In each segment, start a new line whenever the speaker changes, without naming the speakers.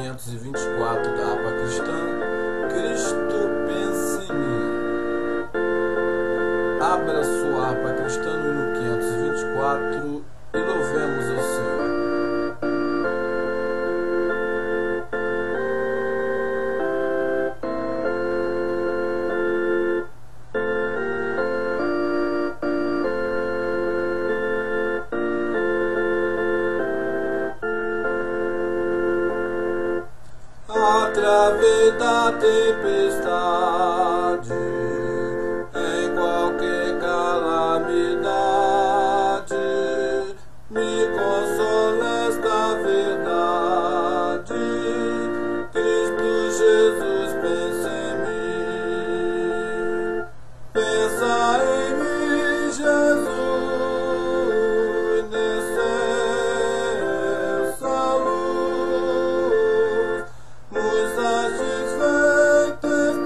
524 da harpa cristã, Cristo pensa em mim. Abra sua harpa cristã no hino 524 e louvemos o Senhor. Através da tempestade, em qualquer calamidade, me consola esta verdade. Cristo Jesus pensa em mim. Pensa em mim, Jesus, nessa luz. Muito satisfeito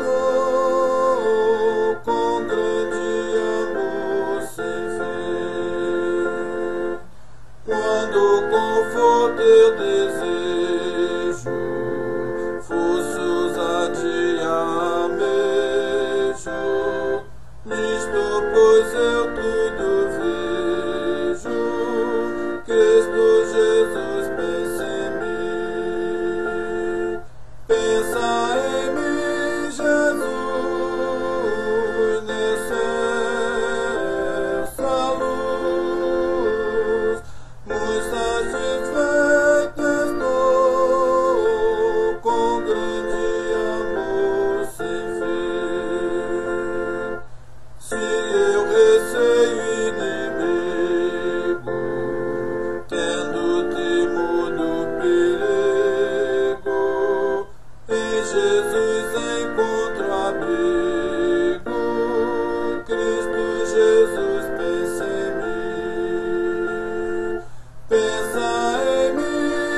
estou com grande amor sem fim. Quando o conforto eu desejo, forçosa almejo, nisto pois eu tudo vejo. Cristo Jesus pensa em mim. Pensa em mim, Jesus, nessa luz. Muito satisfeito estou com grande amor sem fim. Se eu receio inimigo, tendo temor do perigo, em Jesus encontro abrigo. Cristo Jesus pensa em mim. Pensa em mim,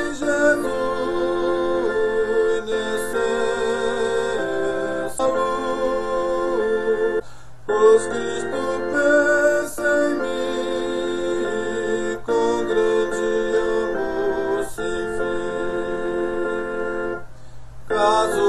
Jesus, nessa luz. Pois Cristo pensa em mim com grande amor sem fim. Caso